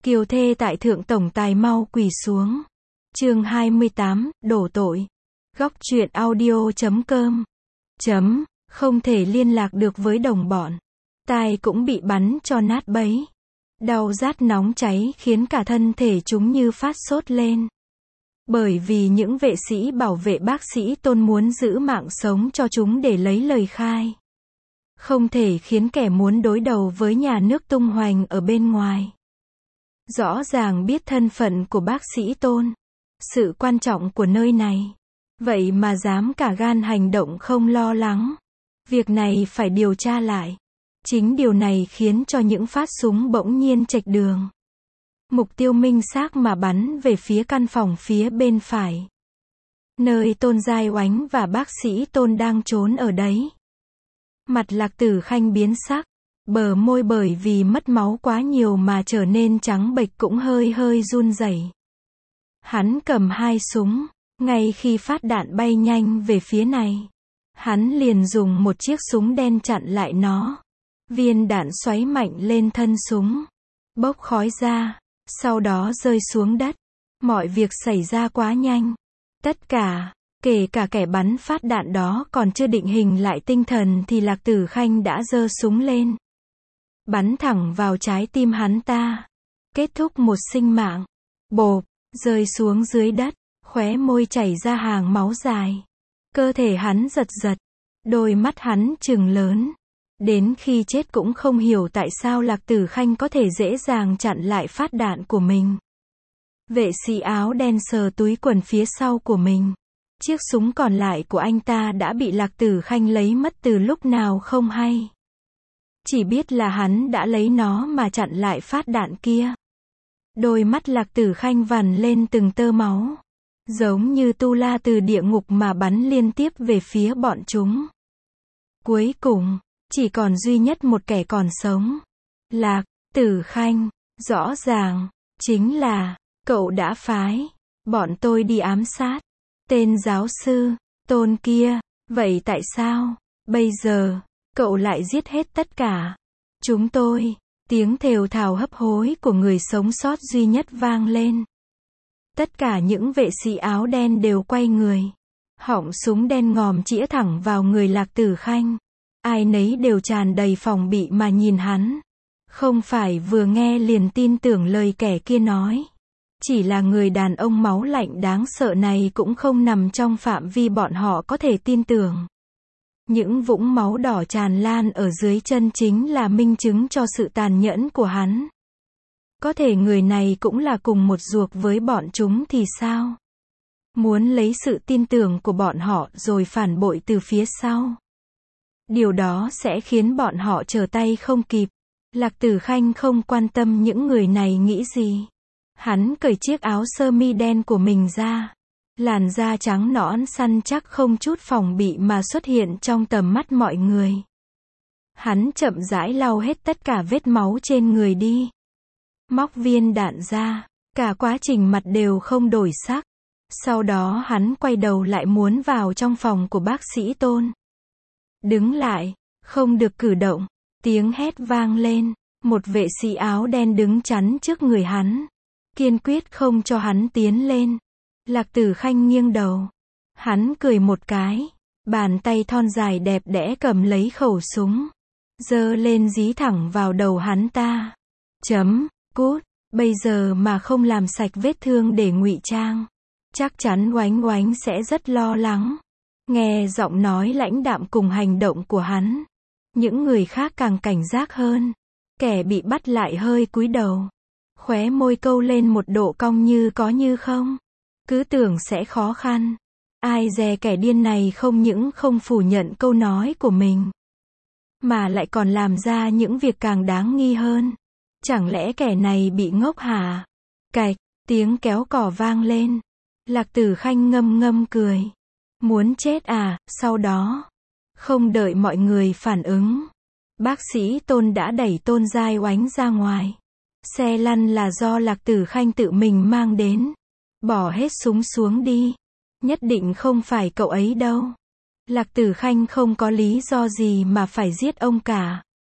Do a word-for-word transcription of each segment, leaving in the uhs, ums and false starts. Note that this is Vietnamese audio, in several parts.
Kiều thê tại thượng tổng tài mau quỳ xuống. Chương hai mươi tám, đổ tội. Góc truyện audio chấm com. Chấm, không thể liên lạc được với đồng bọn. Tai cũng bị bắn cho nát bấy. Đau rát nóng cháy khiến cả thân thể chúng như phát sốt lên. Bởi vì những vệ sĩ bảo vệ bác sĩ Tôn muốn giữ mạng sống cho chúng để lấy lời khai. Không thể khiến kẻ muốn đối đầu với nhà nước tung hoành ở bên ngoài. Rõ ràng biết thân phận của bác sĩ Tôn, sự quan trọng của nơi này. Vậy mà dám cả gan hành động không lo lắng. Việc này phải điều tra lại. Chính điều này khiến cho những phát súng bỗng nhiên chệch đường. Mục tiêu minh xác mà bắn về phía căn phòng phía bên phải. Nơi Tôn Giai Oánh và bác sĩ Tôn đang trốn ở đấy. Mặt Lạc Tử Khanh biến sắc. Bờ môi bởi vì mất máu quá nhiều mà trở nên trắng bệch cũng hơi hơi run rẩy. Hắn cầm hai súng. Ngay khi phát đạn bay nhanh về phía này, hắn liền dùng một chiếc súng đen chặn lại nó. Viên đạn xoáy mạnh lên thân súng, bốc khói ra, sau đó rơi xuống đất. Mọi việc xảy ra quá nhanh. Tất cả, kể cả kẻ bắn phát đạn đó còn chưa định hình lại tinh thần thì Lạc Tử Khanh đã giơ súng lên. Bắn thẳng vào trái tim hắn ta. Kết thúc một sinh mạng. Bộp, rơi xuống dưới đất. Khóe môi chảy ra hàng máu dài. Cơ thể hắn giật giật. Đôi mắt hắn trừng lớn. Đến khi chết cũng không hiểu tại sao Lạc Tử Khanh có thể dễ dàng chặn lại phát đạn của mình. Vệ sĩ áo đen sờ túi quần phía sau của mình. Chiếc súng còn lại của anh ta đã bị Lạc Tử Khanh lấy mất từ lúc nào không hay. Chỉ biết là hắn đã lấy nó mà chặn lại phát đạn kia. Đôi mắt Lạc Tử Khanh vằn lên từng tơ máu. Giống như tu la từ địa ngục mà bắn liên tiếp về phía bọn chúng. Cuối cùng, chỉ còn duy nhất một kẻ còn sống. Lạc Tử Khanh, rõ ràng, chính là, cậu đã phái bọn tôi đi ám sát tên giáo sư Tôn kia. Vậy tại sao, bây giờ, cậu lại giết hết tất cả chúng tôi? Tiếng thều thào hấp hối của người sống sót duy nhất vang lên. Tất cả những vệ sĩ áo đen đều quay người. Họng súng đen ngòm chĩa thẳng vào người Lạc Tử Khanh. Ai nấy đều tràn đầy phòng bị mà nhìn hắn. Không phải vừa nghe liền tin tưởng lời kẻ kia nói. Chỉ là người đàn ông máu lạnh đáng sợ này cũng không nằm trong phạm vi bọn họ có thể tin tưởng. Những vũng máu đỏ tràn lan ở dưới chân chính là minh chứng cho sự tàn nhẫn của hắn. Có thể người này cũng là cùng một ruột với bọn chúng thì sao? Muốn lấy sự tin tưởng của bọn họ rồi phản bội từ phía sau. Điều đó sẽ khiến bọn họ trở tay không kịp. Lạc Tử Khanh không quan tâm những người này nghĩ gì. Hắn cởi chiếc áo sơ mi đen của mình ra. Làn da trắng nõn săn chắc không chút phòng bị mà xuất hiện trong tầm mắt mọi người. Hắn chậm rãi lau hết tất cả vết máu trên người đi. Móc viên đạn ra. Cả quá trình mặt đều không đổi sắc. Sau đó hắn quay đầu lại muốn vào trong phòng của bác sĩ Tôn. Đứng lại, không được cử động. Tiếng hét vang lên. Một vệ sĩ áo đen đứng chắn trước người hắn. Kiên quyết không cho hắn tiến lên. Lạc Tử Khanh nghiêng đầu. Hắn cười một cái. Bàn tay thon dài đẹp đẽ cầm lấy khẩu súng. Giơ lên dí thẳng vào đầu hắn ta. Chấm, cút, bây giờ mà không làm sạch vết thương để ngụy trang. Chắc chắn Oánh Oánh sẽ rất lo lắng. Nghe giọng nói lãnh đạm cùng hành động của hắn. Những người khác càng cảnh giác hơn. Kẻ bị bắt lại hơi cúi đầu. Khóe môi câu lên một độ cong như có như không. Cứ tưởng sẽ khó khăn. Ai dè kẻ điên này không những không phủ nhận câu nói của mình. Mà lại còn làm ra những việc càng đáng nghi hơn. Chẳng lẽ kẻ này bị ngốc hả? Cạch, tiếng kéo cỏ vang lên. Lạc Tử Khanh ngâm ngâm cười. Muốn chết à? Sau đó, không đợi mọi người phản ứng, bác sĩ Tôn đã đẩy Tôn Giai Oánh ra ngoài. Xe lăn là do Lạc Tử Khanh tự mình mang đến. Bỏ hết súng xuống đi. Nhất định không phải cậu ấy đâu. Lạc Tử Khanh không có lý do gì mà phải giết ông cả.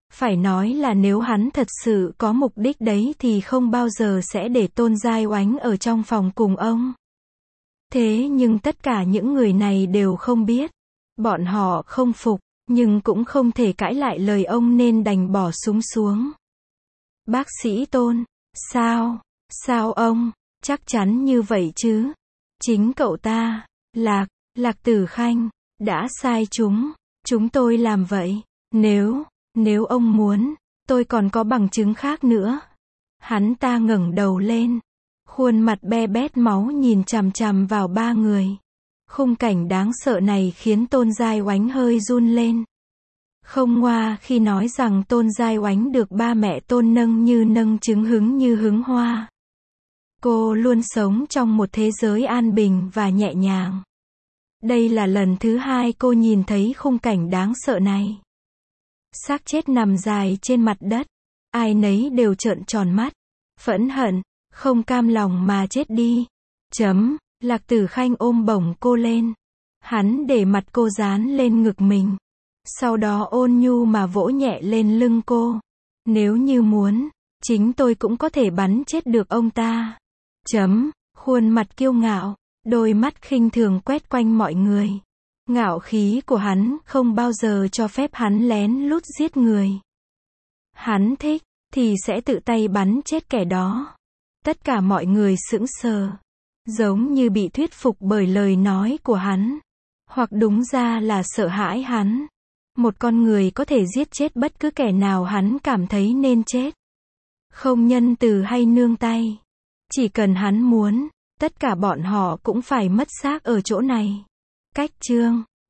Phải nói là nếu hắn thật sự có mục đích đấy thì không bao giờ sẽ để Tôn Giai Oánh ở trong phòng cùng ông. Thế nhưng tất cả những người này đều không biết. Bọn họ không phục, nhưng cũng không thể cãi lại lời ông nên đành bỏ súng xuống. Bác sĩ Tôn, sao, sao ông, chắc chắn như vậy chứ? Chính cậu ta, Lạc, Lạc Tử Khanh, đã sai chúng, chúng tôi làm vậy. Nếu, nếu ông muốn, tôi còn có bằng chứng khác nữa. Hắn ta ngẩng đầu lên, khuôn mặt be bét máu nhìn chằm chằm vào ba người. Khung cảnh đáng sợ này khiến Tôn Giai Oánh hơi run lên. Không ngoa khi nói rằng Tôn Giai Oánh được ba mẹ Tôn nâng như nâng trứng hứng như hứng hoa. Cô luôn sống trong một thế giới an bình và nhẹ nhàng. Đây là lần thứ hai cô nhìn thấy khung cảnh đáng sợ này. Xác chết nằm dài trên mặt đất. Ai nấy đều trợn tròn mắt. Phẫn hận, không cam lòng mà chết đi. Chấm, Lạc Tử Khanh ôm bổng cô lên. Hắn để mặt cô dán lên ngực mình. Sau đó ôn nhu mà vỗ nhẹ lên lưng cô. Nếu như muốn, chính tôi cũng có thể bắn chết được ông ta. Chấm, khuôn mặt kiêu ngạo, đôi mắt khinh thường quét quanh mọi người. Ngạo khí của hắn không bao giờ cho phép hắn lén lút giết người. Hắn thích, thì sẽ tự tay bắn chết kẻ đó. Tất cả mọi người sững sờ, giống như bị thuyết phục bởi lời nói của hắn. Hoặc đúng ra là sợ hãi hắn. Một con người có thể giết chết bất cứ kẻ nào hắn cảm thấy nên chết. Không nhân từ hay nương tay. Chỉ cần hắn muốn, tất cả bọn họ cũng phải mất xác ở chỗ này. Cách chương